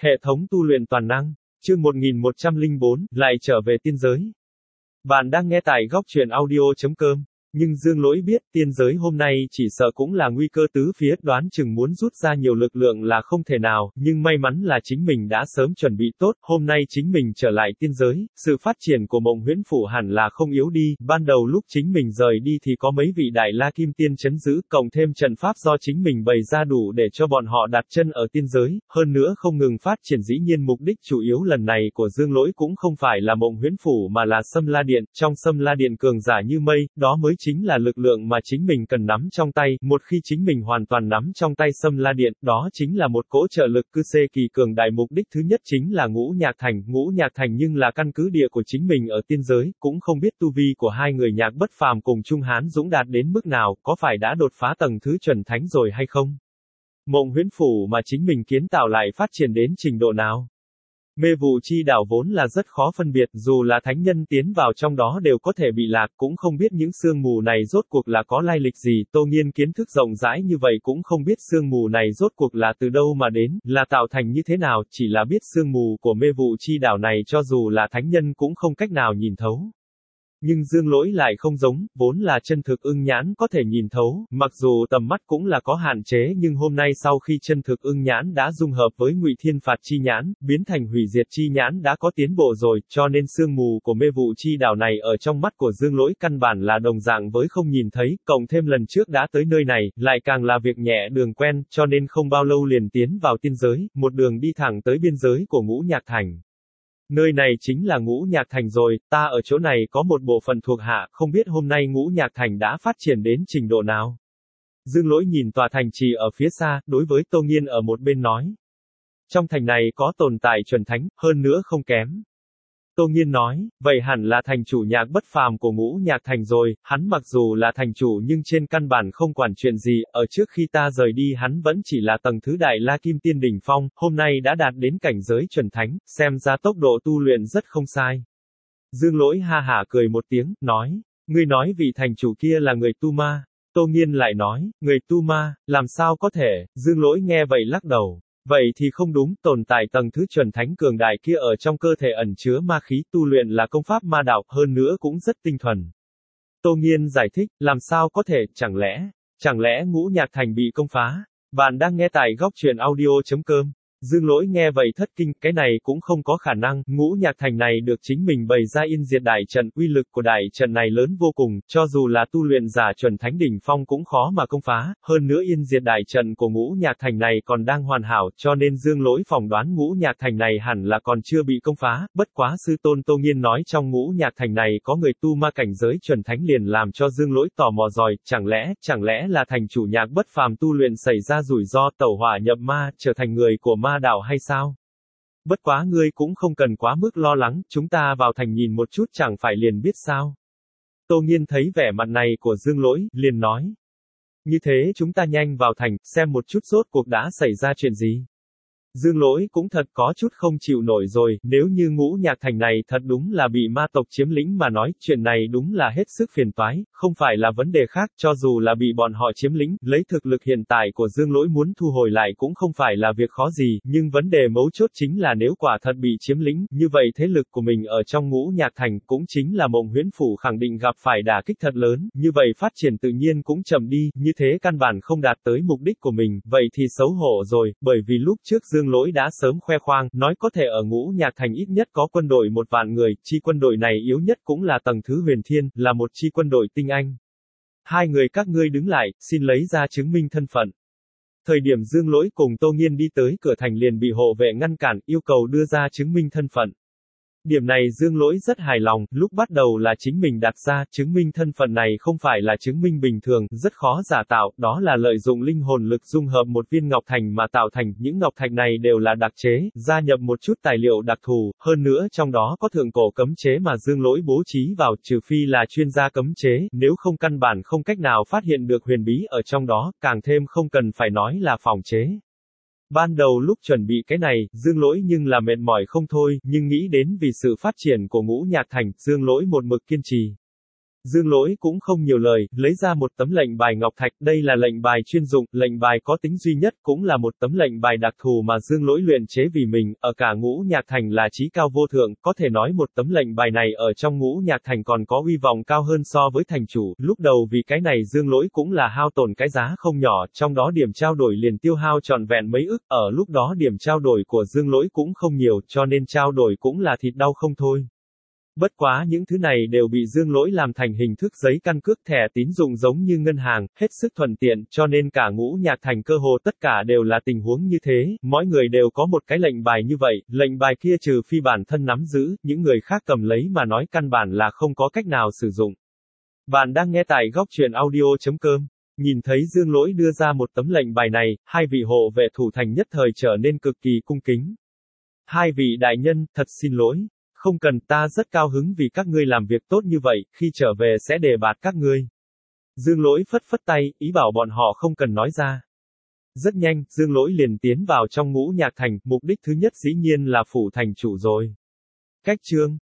Hệ thống tu luyện toàn năng. Chương 1104, lại trở về tiên giới. Bạn đang nghe tại góc truyện audio.com. Nhưng Dương Lỗi biết, tiên giới hôm nay chỉ sợ cũng là nguy cơ tứ phía, đoán chừng muốn rút ra nhiều lực lượng là không thể nào, nhưng may mắn là chính mình đã sớm chuẩn bị tốt, hôm nay chính mình trở lại tiên giới, sự phát triển của Mộng Huyễn Phủ hẳn là không yếu đi, ban đầu lúc chính mình rời đi thì có mấy vị đại la kim tiên trấn giữ, cộng thêm trận pháp do chính mình bày ra đủ để cho bọn họ đặt chân ở tiên giới, hơn nữa không ngừng phát triển, dĩ nhiên mục đích chủ yếu lần này của Dương Lỗi cũng không phải là Mộng Huyễn Phủ mà là Sâm La Điện, trong Sâm La Điện cường giả như mây, đó mới chính là lực lượng mà chính mình cần nắm trong tay, một khi chính mình hoàn toàn nắm trong tay Sâm La Điện, đó chính là một cỗ trợ lực cư xê kỳ cường đại. Mục đích thứ nhất chính là Ngũ Nhạc Thành nhưng là căn cứ địa của chính mình ở tiên giới, cũng không biết tu vi của hai người Nhạc Bất Phàm cùng Trung Hán Dũng đạt đến mức nào, có phải đã đột phá tầng thứ chuẩn thánh rồi hay không? Mộng Huyễn Phủ mà chính mình kiến tạo lại phát triển đến trình độ nào? Mê vụ chi đảo vốn là rất khó phân biệt, dù là thánh nhân tiến vào trong đó đều có thể bị lạc, cũng không biết những sương mù này rốt cuộc là có lai lịch gì. Tô Nghiên kiến thức rộng rãi như vậy cũng không biết sương mù này rốt cuộc là từ đâu mà đến, là tạo thành như thế nào, chỉ là biết sương mù của mê vụ chi đảo này cho dù là thánh nhân cũng không cách nào nhìn thấu. Nhưng Dương Lỗi lại không giống, vốn là chân thực ưng nhãn có thể nhìn thấu, mặc dù tầm mắt cũng là có hạn chế, nhưng hôm nay sau khi chân thực ưng nhãn đã dung hợp với Ngụy Thiên Phạt chi nhãn, biến thành hủy diệt chi nhãn đã có tiến bộ rồi, cho nên sương mù của mê vụ chi đảo này ở trong mắt của Dương Lỗi căn bản là đồng dạng với không nhìn thấy, cộng thêm lần trước đã tới nơi này, lại càng là việc nhẹ đường quen, cho nên không bao lâu liền tiến vào tiên giới, một đường đi thẳng tới biên giới của Ngũ Nhạc Thành. Nơi này chính là Ngũ Nhạc Thành rồi, ta ở chỗ này có một bộ phận thuộc hạ, không biết hôm nay Ngũ Nhạc Thành đã phát triển đến trình độ nào. Dương Lỗi nhìn tòa thành trì ở phía xa, đối với Tô Nghiên ở một bên nói. Trong thành này có tồn tại chuẩn thánh, hơn nữa không kém. Tô Nghiên nói, vậy hẳn là thành chủ Nhạc Bất Phàm của Ngũ Nhạc Thành rồi, hắn mặc dù là thành chủ nhưng trên căn bản không quản chuyện gì, ở trước khi ta rời đi hắn vẫn chỉ là tầng thứ đại la kim tiên đỉnh phong, hôm nay đã đạt đến cảnh giới chuẩn thánh, xem ra tốc độ tu luyện rất không sai. Dương Lỗi ha hả cười một tiếng, nói, ngươi nói vị thành chủ kia là người tu ma. Tô Nghiên lại nói, người tu ma, làm sao có thể? Dương Lỗi nghe vậy lắc đầu. Vậy thì không đúng, tồn tại tầng thứ chuẩn thánh cường đại kia ở trong cơ thể ẩn chứa ma khí, tu luyện là công pháp ma đạo, hơn nữa cũng rất tinh thuần. Tô Nghiên giải thích, làm sao có thể, chẳng lẽ Ngũ Nhạc Thành bị công phá? Bạn đang nghe tại góc truyện audio.com. Dương Lỗi nghe vậy thất kinh, cái này cũng không có khả năng, Ngũ Nhạc Thành này được chính mình bày ra yên diệt đại trận, uy lực của đại trận này lớn vô cùng, cho dù là tu luyện giả chuẩn thánh đỉnh phong cũng khó mà công phá, hơn nữa yên diệt đại trận của Ngũ Nhạc Thành này còn đang hoàn hảo, cho nên Dương Lỗi phỏng đoán Ngũ Nhạc Thành này hẳn là còn chưa bị công phá, bất quá sư tôn Tô Nghiên nói trong Ngũ Nhạc Thành này có người tu ma cảnh giới chuẩn thánh liền làm cho Dương Lỗi tò mò rồi, chẳng lẽ là thành chủ Nhạc Bất Phàm tu luyện xảy ra rủi ro tẩu hỏa nhập ma, trở thành người của ma đạo hay sao? Bất quá ngươi cũng không cần quá mức lo lắng, chúng ta vào thành nhìn một chút chẳng phải liền biết sao? Tô Nghiên thấy vẻ mặt này của Dương Lỗi, liền nói. Như thế chúng ta nhanh vào thành, xem một chút rốt cuộc đã xảy ra chuyện gì. Dương Lỗi cũng thật có chút không chịu nổi rồi, nếu như Ngũ Nhạc Thành này thật đúng là bị ma tộc chiếm lĩnh mà nói, chuyện này đúng là hết sức phiền toái, không phải là vấn đề khác, cho dù là bị bọn họ chiếm lĩnh, lấy thực lực hiện tại của Dương Lỗi muốn thu hồi lại cũng không phải là việc khó gì, nhưng vấn đề mấu chốt chính là nếu quả thật bị chiếm lĩnh, như vậy thế lực của mình ở trong Ngũ Nhạc Thành cũng chính là Mộng Huyễn Phủ khẳng định gặp phải đả kích thật lớn, như vậy phát triển tự nhiên cũng chậm đi, như thế căn bản không đạt tới mục đích của mình, vậy thì xấu hổ rồi, bởi vì lúc trước Dương Lỗi đã sớm khoe khoang, nói có thể ở Ngũ Nhạc Thành ít nhất có quân đội 1 vạn người, chi quân đội này yếu nhất cũng là tầng thứ huyền thiên, là một chi quân đội tinh anh. Hai người các ngươi đứng lại, xin lấy ra chứng minh thân phận. Thời điểm Dương Lỗi cùng Tô Nghiên đi tới cửa thành liền bị hộ vệ ngăn cản, yêu cầu đưa ra chứng minh thân phận. Điểm này Dương Lỗi rất hài lòng, lúc bắt đầu là chính mình đặt ra, chứng minh thân phận này không phải là chứng minh bình thường, rất khó giả tạo, đó là lợi dụng linh hồn lực dung hợp một viên ngọc thành mà tạo thành, những ngọc thạch này đều là đặc chế, gia nhập một chút tài liệu đặc thù, hơn nữa trong đó có thượng cổ cấm chế mà Dương Lỗi bố trí vào, trừ phi là chuyên gia cấm chế, nếu không căn bản không cách nào phát hiện được huyền bí ở trong đó, càng thêm không cần phải nói là phòng chế. Ban đầu lúc chuẩn bị cái này, Dương Lỗi nhưng là mệt mỏi không thôi, nhưng nghĩ đến vì sự phát triển của Ngũ Nhạc Thành, Dương Lỗi một mực kiên trì. Dương Lỗi cũng không nhiều lời, lấy ra một tấm lệnh bài ngọc thạch, đây là lệnh bài chuyên dụng, lệnh bài có tính duy nhất, cũng là một tấm lệnh bài đặc thù mà Dương Lỗi luyện chế vì mình, ở cả Ngũ Nhạc Thành là chí cao vô thượng, có thể nói một tấm lệnh bài này ở trong Ngũ Nhạc Thành còn có uy vọng cao hơn so với thành chủ, lúc đầu vì cái này Dương Lỗi cũng là hao tổn cái giá không nhỏ, trong đó điểm trao đổi liền tiêu hao trọn vẹn mấy ức, ở lúc đó điểm trao đổi của Dương Lỗi cũng không nhiều, cho nên trao đổi cũng là thịt đau không thôi. Bất quá những thứ này đều bị Dương Lỗi làm thành hình thức giấy căn cước thẻ tín dụng giống như ngân hàng, hết sức thuận tiện, cho nên cả Ngũ Nhạc Thành cơ hồ tất cả đều là tình huống như thế, mỗi người đều có một cái lệnh bài như vậy, lệnh bài kia trừ phi bản thân nắm giữ, những người khác cầm lấy mà nói căn bản là không có cách nào sử dụng. Bạn đang nghe tại góc truyện audio.com. Nhìn thấy Dương Lỗi đưa ra một tấm lệnh bài này, hai vị hộ vệ thủ thành nhất thời trở nên cực kỳ cung kính. Hai vị đại nhân, thật xin lỗi. Không cần, ta rất cao hứng vì các ngươi làm việc tốt như vậy, khi trở về sẽ đề bạt các ngươi. Dương Lỗi phất phất tay, ý bảo bọn họ không cần nói ra. Rất nhanh, Dương Lỗi liền tiến vào trong Ngũ Nhạc Thành, mục đích thứ nhất dĩ nhiên là phủ thành chủ rồi. Cách chương